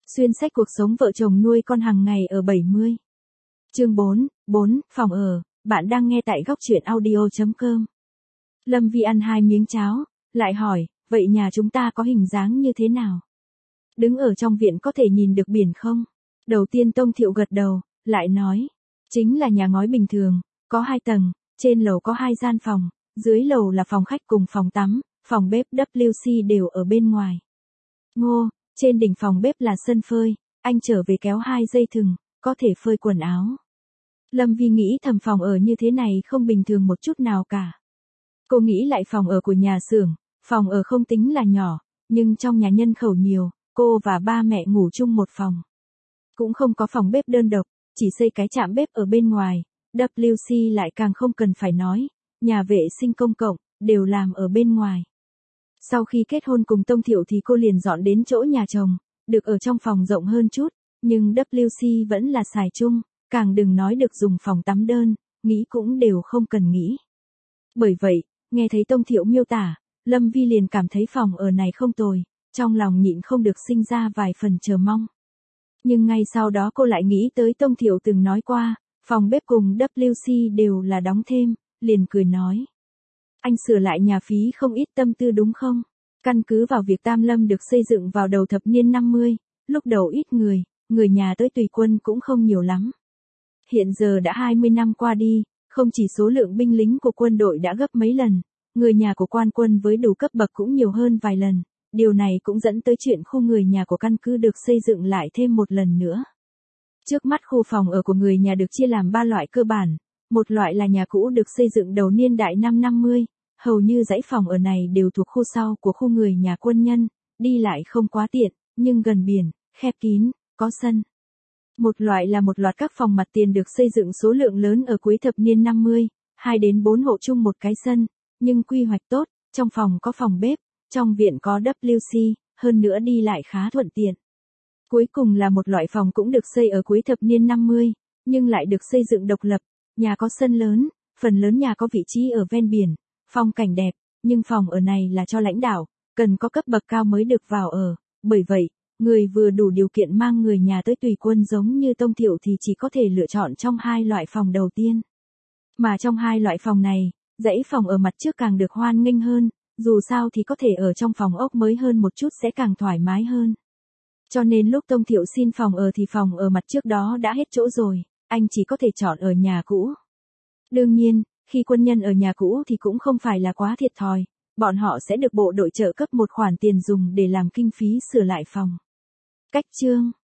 Xuyên sách cuộc sống vợ chồng nuôi con hàng ngày ở 70. Chương 4, phòng ở, bạn đang nghe tại góc truyện audio.com. Lâm Vi ăn 2 miếng cháo, lại hỏi, vậy nhà chúng ta có hình dáng như thế nào? Đứng ở trong viện có thể nhìn được biển không? Đầu tiên Tông Thiệu gật đầu, lại nói, chính là nhà ngói bình thường, có 2 tầng, trên lầu có 2 gian phòng, dưới lầu là phòng khách cùng phòng tắm, phòng bếp WC đều ở bên ngoài. Ngô, trên đỉnh phòng bếp là sân phơi, anh trở về kéo 2 dây thừng, có thể phơi quần áo. Lâm Vi nghĩ thầm phòng ở như thế này không bình thường một chút nào cả. Cô nghĩ lại phòng ở của nhà xưởng, phòng ở không tính là nhỏ, nhưng trong nhà nhân khẩu nhiều, cô và ba mẹ ngủ chung một phòng. Cũng không có phòng bếp đơn độc, chỉ xây cái trạm bếp ở bên ngoài, WC lại càng không cần phải nói, nhà vệ sinh công cộng, đều làm ở bên ngoài. Sau khi kết hôn cùng Tông Thiệu thì cô liền dọn đến chỗ nhà chồng, được ở trong phòng rộng hơn chút, nhưng WC vẫn là xài chung, càng đừng nói được dùng phòng tắm đơn, nghĩ cũng đều không cần nghĩ. Bởi vậy, nghe thấy Tông Thiệu miêu tả, Lâm Vi liền cảm thấy phòng ở này không tồi, trong lòng nhịn không được sinh ra vài phần chờ mong. Nhưng ngay sau đó cô lại nghĩ tới Tông Thiệu từng nói qua, phòng bếp cùng WC đều là đóng thêm, liền cười nói. Anh sửa lại nhà phí không ít tâm tư đúng không? Căn cứ vào việc Tam Lâm được xây dựng vào đầu thập niên 50, lúc đầu ít người nhà tới tùy quân cũng không nhiều lắm. Hiện giờ đã 20 năm qua đi, không chỉ số lượng binh lính của quân đội đã gấp mấy lần, người nhà của quan quân với đủ cấp bậc cũng nhiều hơn vài lần, điều này cũng dẫn tới chuyện khu người nhà của căn cứ được xây dựng lại thêm một lần nữa. Trước mắt khu phòng ở của người nhà được chia làm 3 loại cơ bản, một loại là nhà cũ được xây dựng đầu niên đại năm 50, hầu như dãy phòng ở này đều thuộc khu sau của khu người nhà quân nhân, đi lại không quá tiện, nhưng gần biển, khép kín, có sân. Một loại là một loạt các phòng mặt tiền được xây dựng số lượng lớn ở cuối thập niên 50, 2 đến 4 hộ chung một cái sân, nhưng quy hoạch tốt, trong phòng có phòng bếp, trong viện có WC, hơn nữa đi lại khá thuận tiện. Cuối cùng là một loại phòng cũng được xây ở cuối thập niên 50, nhưng lại được xây dựng độc lập, nhà có sân lớn, phần lớn nhà có vị trí ở ven biển, phong cảnh đẹp, nhưng phòng ở này là cho lãnh đạo, cần có cấp bậc cao mới được vào ở, bởi vậy, người vừa đủ điều kiện mang người nhà tới tùy quân giống như Tông Thiệu thì chỉ có thể lựa chọn trong 2 loại phòng đầu tiên. Mà trong 2 loại phòng này, dãy phòng ở mặt trước càng được hoan nghênh hơn, dù sao thì có thể ở trong phòng ốc mới hơn một chút sẽ càng thoải mái hơn. Cho nên lúc Tông Thiệu xin phòng ở thì phòng ở mặt trước đó đã hết chỗ rồi, anh chỉ có thể chọn ở nhà cũ. Đương nhiên, khi quân nhân ở nhà cũ thì cũng không phải là quá thiệt thòi, bọn họ sẽ được bộ đội trợ cấp một khoản tiền dùng để làm kinh phí sửa lại phòng. Cách chương